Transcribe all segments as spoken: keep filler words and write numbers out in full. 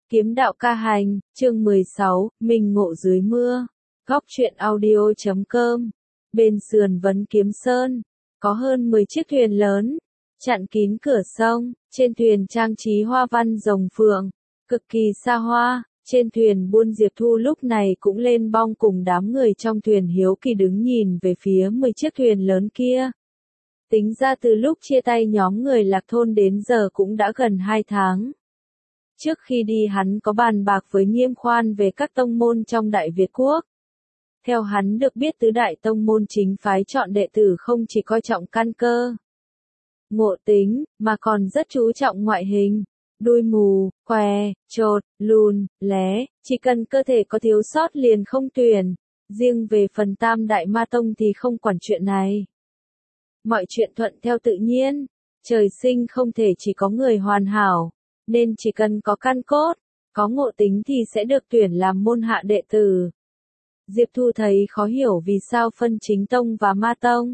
Kiếm đạo ca hành, chương mười sáu, Minh ngộ dưới mưa. Góc truyện audio chấm com. Bên sườn Vấn Kiếm Sơn, có hơn mười chiếc thuyền lớn, chặn kín cửa sông, trên thuyền trang trí hoa văn rồng phượng, cực kỳ xa hoa. Trên thuyền buôn Diệp Thu lúc này cũng lên bong cùng đám người trong thuyền hiếu kỳ đứng nhìn về phía mười chiếc thuyền lớn kia. Tính ra từ lúc chia tay nhóm người Lạc Thôn đến giờ cũng đã gần hai tháng. Trước khi đi hắn có bàn bạc với Nghiêm Khoan về các tông môn trong Đại Việt Quốc. Theo hắn được biết tứ đại tông môn chính phái chọn đệ tử không chỉ coi trọng căn cơ, ngộ tính, mà còn rất chú trọng ngoại hình. Đuôi mù, què, chột, lùn, lé, chỉ cần cơ thể có thiếu sót liền không tuyển. Riêng về phần Tam Đại Ma Tông thì không quản chuyện này. Mọi chuyện thuận theo tự nhiên, trời sinh không thể chỉ có người hoàn hảo, nên chỉ cần có căn cốt, có ngộ tính thì sẽ được tuyển làm môn hạ đệ tử. Diệp Thu thấy khó hiểu vì sao phân chính tông và ma tông.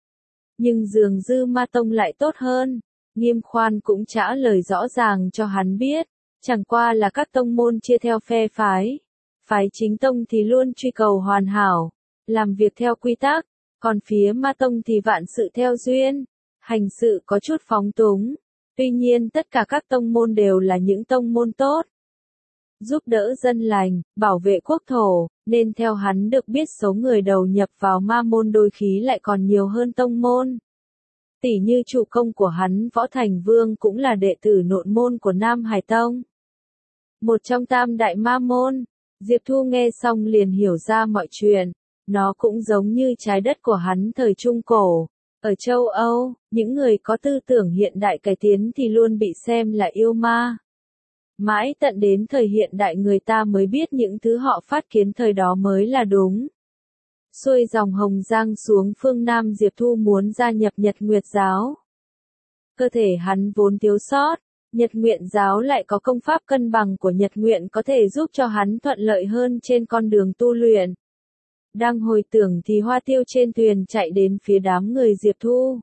Nhưng dường dư ma tông lại tốt hơn. Nghiêm Khoan cũng trả lời rõ ràng cho hắn biết, chẳng qua là các tông môn chia theo phe phái. Phái chính tông thì luôn truy cầu hoàn hảo, làm việc theo quy tắc, còn phía ma tông thì vạn sự theo duyên, hành sự có chút phóng túng. Tuy nhiên tất cả các tông môn đều là những tông môn tốt, giúp đỡ dân lành, bảo vệ quốc thổ, nên theo hắn được biết số người đầu nhập vào ma môn đôi khi lại còn nhiều hơn tông môn. Tỷ như chủ công của hắn Võ Thành Vương cũng là đệ tử nội môn của Nam Hải Tông, một trong tam đại ma môn. Diệp Thu nghe xong liền hiểu ra mọi chuyện, nó cũng giống như trái đất của hắn thời Trung Cổ. Ở châu Âu, những người có tư tưởng hiện đại cải tiến thì luôn bị xem là yêu ma. Mãi tận đến thời hiện đại người ta mới biết những thứ họ phát kiến thời đó mới là đúng. Xuôi dòng Hồng Giang xuống phương Nam, Diệp Thu muốn gia nhập Nhật Nguyệt Giáo. Cơ thể hắn vốn thiếu sót, Nhật Nguyện Giáo lại có công pháp cân bằng của Nhật Nguyện có thể giúp cho hắn thuận lợi hơn trên con đường tu luyện. Đang hồi tưởng thì Hoa Tiêu trên thuyền chạy đến phía đám người Diệp Thu.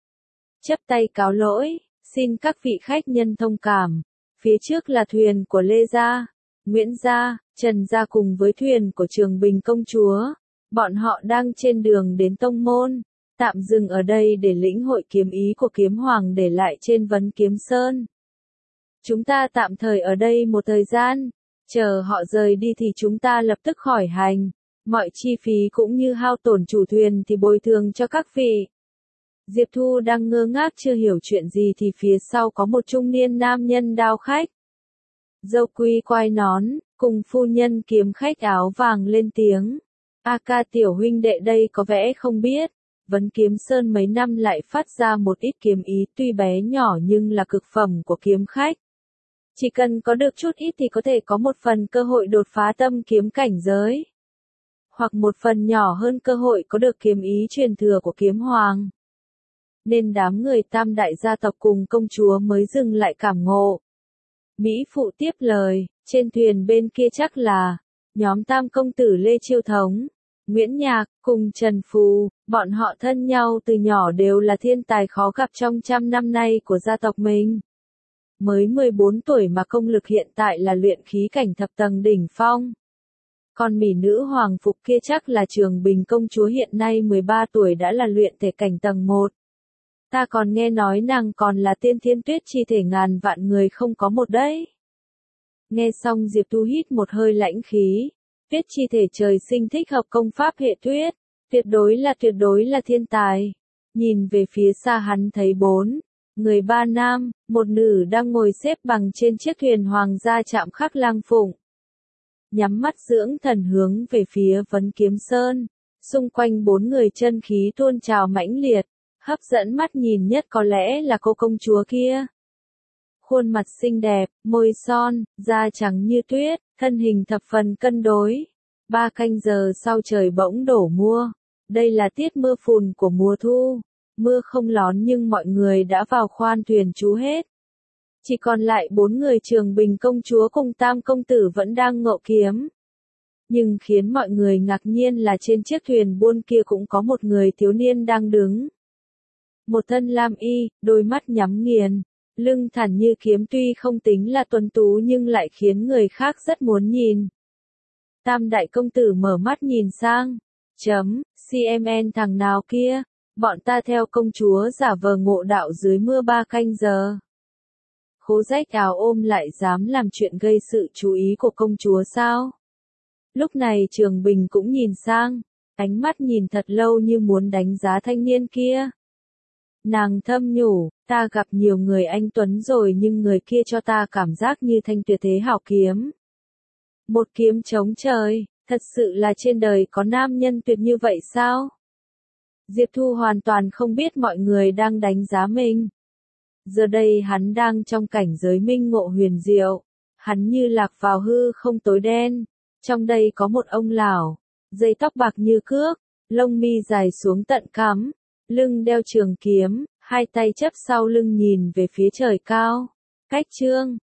Chắp tay cáo lỗi, xin các vị khách nhân thông cảm. Phía trước là thuyền của Lê Gia, Nguyễn Gia, Trần Gia cùng với thuyền của Trường Bình Công Chúa. Bọn họ đang trên đường đến tông môn, tạm dừng ở đây để lĩnh hội kiếm ý của kiếm hoàng để lại trên Vấn Kiếm Sơn. Chúng ta tạm thời ở đây một thời gian, chờ họ rời đi thì chúng ta lập tức khởi hành. Mọi chi phí cũng như hao tổn chủ thuyền thì bồi thường cho các vị. Diệp Thu đang ngơ ngác chưa hiểu chuyện gì thì phía sau có một trung niên nam nhân đao khách. Dâu quy quai nón, cùng phu nhân kiếm khách áo vàng lên tiếng. A ca tiểu huynh đệ đây có vẻ không biết, Vấn Kiếm Sơn mấy năm lại phát ra một ít kiếm ý tuy bé nhỏ nhưng là cực phẩm của kiếm khách. Chỉ cần có được chút ít thì có thể có một phần cơ hội đột phá tâm kiếm cảnh giới. Hoặc một phần nhỏ hơn cơ hội có được kiếm ý truyền thừa của kiếm hoàng. Nên đám người tam đại gia tộc cùng công chúa mới dừng lại cảm ngộ. Mỹ phụ tiếp lời, trên thuyền bên kia chắc là nhóm tam công tử Lê Chiêu Thống, Nguyễn Nhạc, cùng Trần Phù, bọn họ thân nhau từ nhỏ đều là thiên tài khó gặp trong trăm năm nay của gia tộc mình. Mới mười bốn tuổi mà công lực hiện tại là luyện khí cảnh thập tầng đỉnh phong. Còn mỹ nữ hoàng phục kia chắc là Trường Bình Công Chúa hiện nay mười ba tuổi đã là luyện thể cảnh tầng một. Ta còn nghe nói nàng còn là tiên thiên tuyết chi thể ngàn vạn người không có một đấy. Nghe xong Diệp Thu hít một hơi lãnh khí. Tuyết chi thể trời sinh thích hợp công pháp hệ tuyết, tuyệt đối là tuyệt đối là thiên tài. Nhìn về phía xa hắn thấy bốn người, ba nam, một nữ đang ngồi xếp bằng trên chiếc thuyền hoàng gia chạm khắc lang phụng. Nhắm mắt dưỡng thần hướng về phía Vấn Kiếm Sơn, xung quanh bốn người chân khí tuôn trào mãnh liệt, hấp dẫn mắt nhìn nhất có lẽ là cô công chúa kia. Khuôn mặt xinh đẹp, môi son, da trắng như tuyết, thân hình thập phần cân đối. Ba canh giờ sau trời bỗng đổ mưa. Đây là tiết mưa phùn của mùa thu. Mưa không lón nhưng mọi người đã vào khoan thuyền trú hết. Chỉ còn lại bốn người Trường Bình Công Chúa cùng tam công tử vẫn đang ngộ kiếm. Nhưng khiến mọi người ngạc nhiên là trên chiếc thuyền buôn kia cũng có một người thiếu niên đang đứng. Một thân lam y, đôi mắt nhắm nghiền, Lưng thẳng như kiếm tuy không tính là tuấn tú nhưng lại khiến người khác rất muốn nhìn. Tam đại công tử mở mắt nhìn sang. Chấm, xê em en thằng nào kia, bọn ta theo công chúa giả vờ ngộ đạo dưới mưa ba canh giờ. Khố rách áo ôm lại dám làm chuyện gây sự chú ý của công chúa sao? Lúc này Trường Bình cũng nhìn sang, ánh mắt nhìn thật lâu như muốn đánh giá thanh niên kia. Nàng thâm nhủ, ta gặp nhiều người anh tuấn rồi nhưng người kia cho ta cảm giác như thanh tuyệt thế hảo kiếm. Một kiếm chống trời, thật sự là trên đời có nam nhân tuyệt như vậy sao? Diệp Thu hoàn toàn không biết mọi người đang đánh giá mình. Giờ đây hắn đang trong cảnh giới minh ngộ huyền diệu, hắn như lạc vào hư không tối đen. Trong đây có một ông lão, dây tóc bạc như cước, lông mi dài xuống tận cằm, lưng đeo trường kiếm, hai tay chắp sau lưng nhìn về phía trời cao. Cách chương